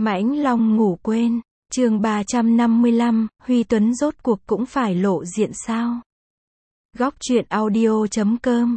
Mãnh Long ngủ quên, chương 355, Huy Tuấn rốt cuộc cũng phải lộ diện sao? Góc truyện audio.com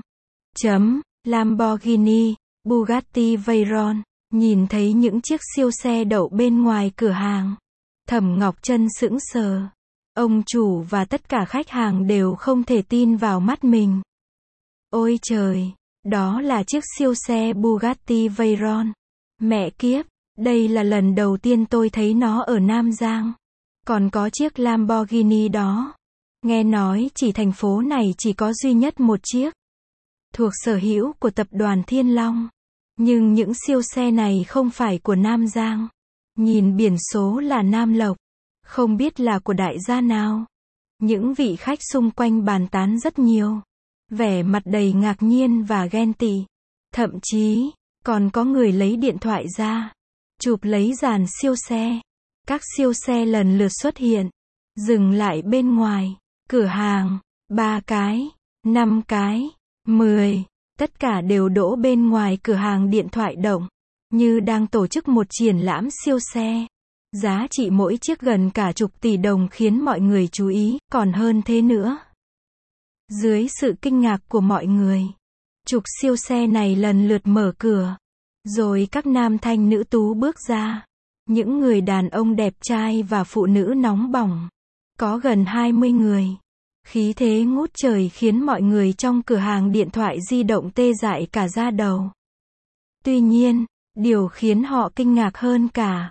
Lamborghini, Bugatti Veyron, nhìn thấy những chiếc siêu xe đậu bên ngoài cửa hàng. Thẩm Ngọc Trân sững sờ. Ông chủ và tất cả khách hàng đều không thể tin vào mắt mình. Ôi trời, đó là chiếc siêu xe Bugatti Veyron. Mẹ kiếp, đây là lần đầu tiên tôi thấy nó ở Nam Giang. Còn có chiếc Lamborghini đó. Nghe nói chỉ thành phố này chỉ có duy nhất một chiếc. Thuộc sở hữu của tập đoàn Thiên Long. Nhưng những siêu xe này không phải của Nam Giang. Nhìn biển số là Nam Lộc. Không biết là của đại gia nào. Những vị khách xung quanh bàn tán rất nhiều. Vẻ mặt đầy ngạc nhiên và ghen tị. Thậm chí, còn có người lấy điện thoại ra. Chụp lấy dàn siêu xe. Các siêu xe lần lượt xuất hiện. Dừng lại bên ngoài. Cửa hàng. 3 cái. 5 cái. 10. Tất cả đều đỗ bên ngoài cửa hàng điện thoại động. Như đang tổ chức một triển lãm siêu xe. Giá trị mỗi chiếc gần cả chục tỷ đồng khiến mọi người chú ý, còn hơn thế nữa. Dưới sự kinh ngạc của mọi người, chục siêu xe này lần lượt mở cửa. Rồi các nam thanh nữ tú bước ra. Những người đàn ông đẹp trai và phụ nữ nóng bỏng. Có gần 20 người. Khí thế ngút trời khiến mọi người trong cửa hàng điện thoại di động tê dại cả da đầu. Tuy nhiên, điều khiến họ kinh ngạc hơn cả.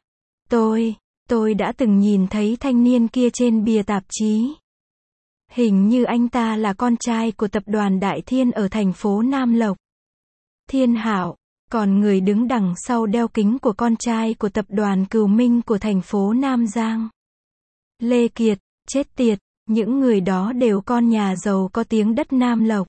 Tôi đã từng nhìn thấy thanh niên kia trên bìa tạp chí. Hình như anh ta là con trai của tập đoàn Đại Thiên ở thành phố Nam Lộc. Thiên Hạo, còn người đứng đằng sau đeo kính của con trai của tập đoàn Cửu Minh của thành phố Nam Giang. Lê Kiệt, chết tiệt, những người đó đều con nhà giàu có tiếng đất Nam Lộc.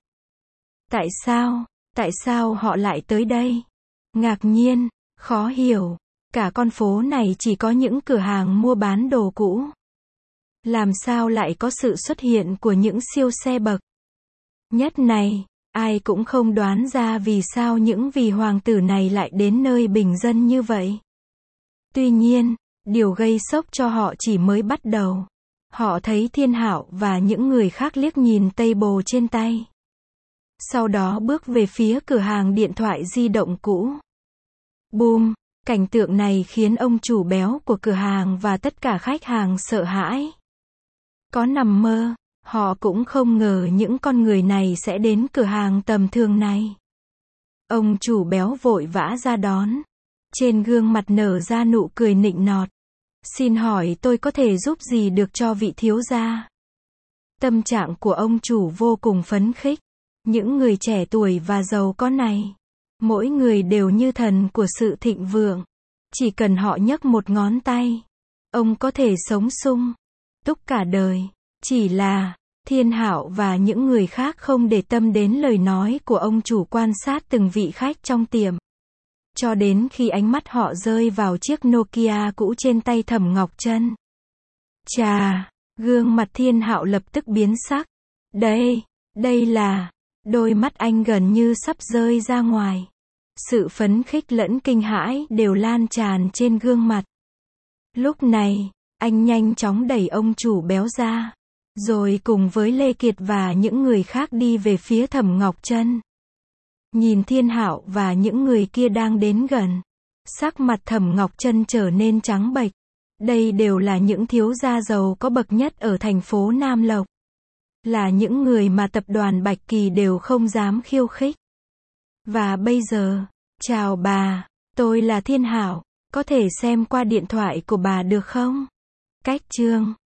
Tại sao họ lại tới đây? Ngạc nhiên, khó hiểu. Cả con phố này chỉ có những cửa hàng mua bán đồ cũ. Làm sao lại có sự xuất hiện của những siêu xe bậc nhất này? Ai cũng không đoán ra vì sao những vị hoàng tử này lại đến nơi bình dân như vậy. Tuy nhiên, điều gây sốc cho họ chỉ mới bắt đầu. Họ thấy Thiên Hạo và những người khác liếc nhìn table trên tay. Sau đó bước về phía cửa hàng điện thoại di động cũ. Boom! Cảnh tượng này khiến ông chủ béo của cửa hàng và tất cả khách hàng sợ hãi. Có nằm mơ, họ cũng không ngờ những con người này sẽ đến cửa hàng tầm thường này. Ông chủ béo vội vã ra đón. Trên gương mặt nở ra nụ cười nịnh nọt. Xin hỏi tôi có thể giúp gì được cho vị thiếu gia? Tâm trạng của ông chủ vô cùng phấn khích. Những người trẻ tuổi và giàu có này. Mỗi người đều như thần của sự thịnh vượng. Chỉ cần họ nhấc một ngón tay. Ông có thể sống sung túc cả đời. Chỉ là, Thiên Hạo và những người khác không để tâm đến lời nói của ông chủ quan sát từng vị khách trong tiệm. Cho đến khi ánh mắt họ rơi vào chiếc Nokia cũ trên tay Thẩm Ngọc Trân. Chà, gương mặt Thiên Hạo lập tức biến sắc. Đây là, đôi mắt anh gần như sắp rơi ra ngoài. Sự phấn khích lẫn kinh hãi đều lan tràn trên gương mặt. Lúc này, anh nhanh chóng đẩy ông chủ béo ra. Rồi cùng với Lê Kiệt và những người khác đi về phía Thẩm Ngọc Trân. Nhìn Thiên Hạo và những người kia đang đến gần. Sắc mặt Thẩm Ngọc Trân trở nên trắng bệch. Đây đều là những thiếu gia giàu có bậc nhất ở thành phố Nam Lộc. Là những người mà tập đoàn Bạch Kỳ đều không dám khiêu khích. Và bây giờ, chào bà, tôi là Thiên Hạo, có thể xem qua điện thoại của bà được không? Cách chương